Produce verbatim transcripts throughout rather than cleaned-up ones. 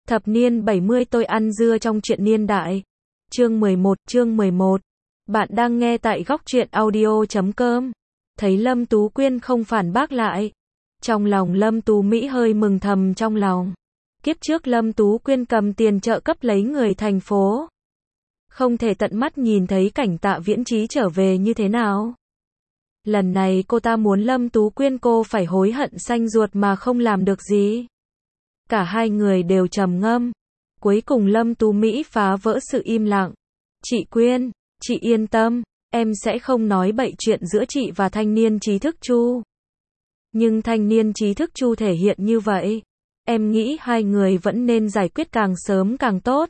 Thập niên bảy mươi tôi ăn dưa trong truyện niên đại. Chương mười một, chương mười một. Bạn đang nghe tại góc truyện audio chấm com. Thấy Lâm Tú Quyên không phản bác lại. Trong lòng Lâm Tú Mỹ hơi mừng thầm trong lòng. Kiếp trước Lâm Tú Quyên cầm tiền trợ cấp lấy người thành phố. Không thể tận mắt nhìn thấy cảnh Tạ Viễn Chí trở về như thế nào. Lần này cô ta muốn Lâm Tú Quyên cô phải hối hận xanh ruột mà không làm được gì. Cả hai người đều trầm ngâm. Cuối cùng Lâm Tú Mỹ phá vỡ sự im lặng. Chị Quyên, chị yên tâm, em sẽ không nói bậy chuyện giữa chị và thanh niên trí thức Chu. Nhưng thanh niên trí thức Chu thể hiện như vậy. Em nghĩ hai người vẫn nên giải quyết càng sớm càng tốt.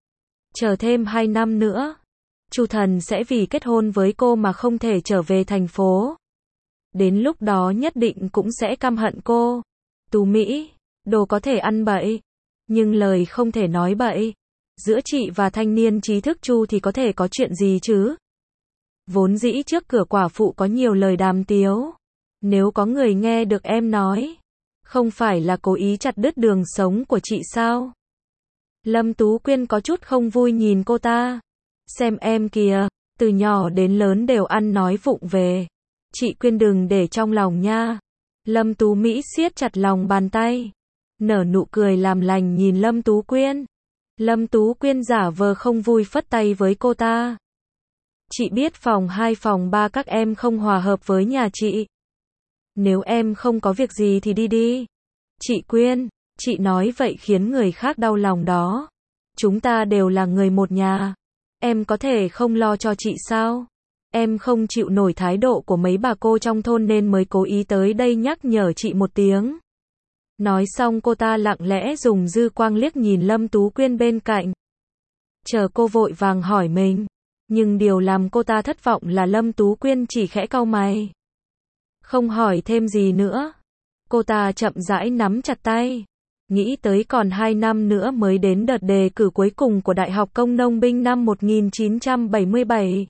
Chờ thêm hai năm nữa. Chu Thần sẽ vì kết hôn với cô mà không thể trở về thành phố. Đến lúc đó nhất định cũng sẽ căm hận cô. Tú Mỹ, đồ có thể ăn bậy, nhưng lời không thể nói bậy. Giữa chị và thanh niên trí thức Chu thì có thể có chuyện gì chứ? Vốn dĩ trước cửa quả phụ có nhiều lời đàm tiếu. Nếu có người nghe được em nói, không phải là cố ý chặt đứt đường sống của chị sao? Lâm Tú Quyên có chút không vui nhìn cô ta. Xem em kìa, từ nhỏ đến lớn đều ăn nói vụng về. Chị Quyên đừng để trong lòng nha. Lâm Tú Mỹ siết chặt lòng bàn tay. Nở nụ cười làm lành nhìn Lâm Tú Quyên. Lâm Tú Quyên giả vờ không vui phất tay với cô ta. Chị biết phòng hai phòng ba các em không hòa hợp với nhà chị. Nếu em không có việc gì thì đi đi. Chị Quyên, chị nói vậy khiến người khác đau lòng đó. Chúng ta đều là người một nhà. Em có thể không lo cho chị sao? Em không chịu nổi thái độ của mấy bà cô trong thôn nên mới cố ý tới đây nhắc nhở chị một tiếng. Nói xong cô ta lặng lẽ dùng dư quang liếc nhìn Lâm Tú Quyên bên cạnh. Chờ cô vội vàng hỏi mình. Nhưng điều làm cô ta thất vọng là Lâm Tú Quyên chỉ khẽ cau mày. Không hỏi thêm gì nữa. Cô ta chậm rãi nắm chặt tay. Nghĩ tới còn hai năm nữa mới đến đợt đề cử cuối cùng của Đại học Công nông binh năm một nghìn chín trăm bảy mươi bảy.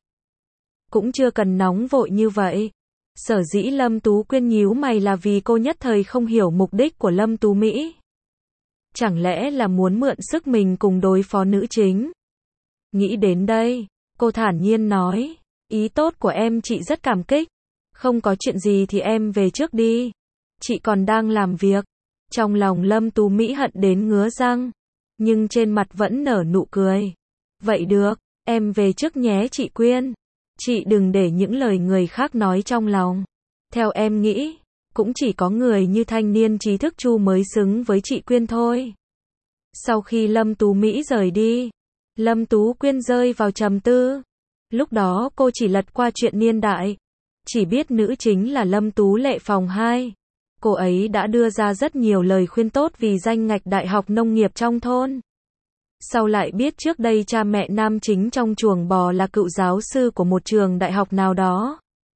Cũng chưa cần nóng vội như vậy. Sở dĩ Lâm Tú Quyên nhíu mày là vì cô nhất thời không hiểu mục đích của Lâm Tú Mỹ. Chẳng lẽ là muốn mượn sức mình cùng đối phó nữ chính? Nghĩ đến đây, cô thản nhiên nói, ý tốt của em chị rất cảm kích. Không có chuyện gì thì em về trước đi. Chị còn đang làm việc. Trong lòng Lâm Tú Mỹ hận đến ngứa răng, nhưng trên mặt vẫn nở nụ cười. Vậy được, em về trước nhé chị Quyên. Chị đừng để những lời người khác nói trong lòng. Theo em nghĩ, cũng chỉ có người như thanh niên trí thức Chu mới xứng với chị Quyên thôi. Sau khi Lâm Tú Mỹ rời đi, Lâm Tú Quyên rơi vào trầm tư. Lúc đó cô chỉ lật qua truyện niên đại, chỉ biết nữ chính là Lâm Tú Lệ phòng hai. Cô ấy đã đưa ra rất nhiều lời khuyên tốt vì danh ngạch đại học nông nghiệp trong thôn. Sau lại biết trước đây cha mẹ nam chính trong chuồng bò là cựu giáo sư của một trường đại học nào đó.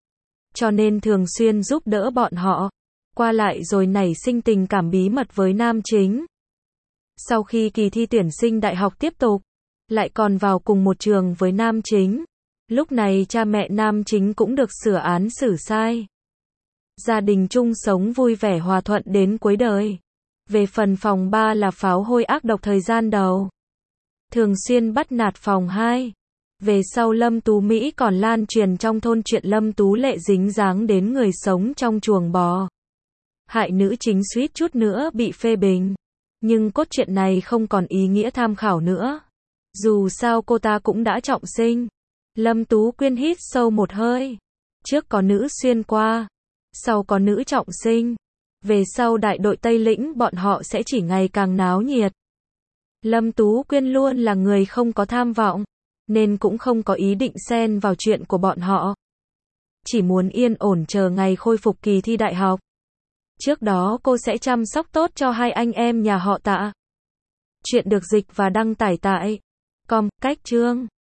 Cho nên thường xuyên giúp đỡ bọn họ. Qua lại rồi nảy sinh tình cảm bí mật với nam chính. Sau khi kỳ thi tuyển sinh đại học tiếp tục, lại còn vào cùng một trường với nam chính. Lúc này cha mẹ nam chính cũng được sửa án xử sai. Gia đình chung sống vui vẻ hòa thuận đến cuối đời. Về phần phòng ba là pháo hôi ác độc thời gian đầu. Thường xuyên bắt nạt phòng hai. Về sau Lâm Tú Mỹ còn lan truyền trong thôn chuyện Lâm Tú Lệ dính dáng đến người sống trong chuồng bò. Hại nữ chính suýt chút nữa bị phê bình. Nhưng cốt truyện này không còn ý nghĩa tham khảo nữa. Dù sao cô ta cũng đã trọng sinh. Lâm Tú Quyên hít sâu một hơi. Trước có nữ xuyên qua. Sau có nữ trọng sinh. Về sau đại đội Tây Lĩnh bọn họ sẽ chỉ ngày càng náo nhiệt. Lâm Tú Quyên luôn là người không có tham vọng, nên cũng không có ý định xen vào chuyện của bọn họ. Chỉ muốn yên ổn chờ ngày khôi phục kỳ thi đại học. Trước đó cô sẽ chăm sóc tốt cho hai anh em nhà họ Tạ. Chuyện được dịch và đăng tải tại com cách chương.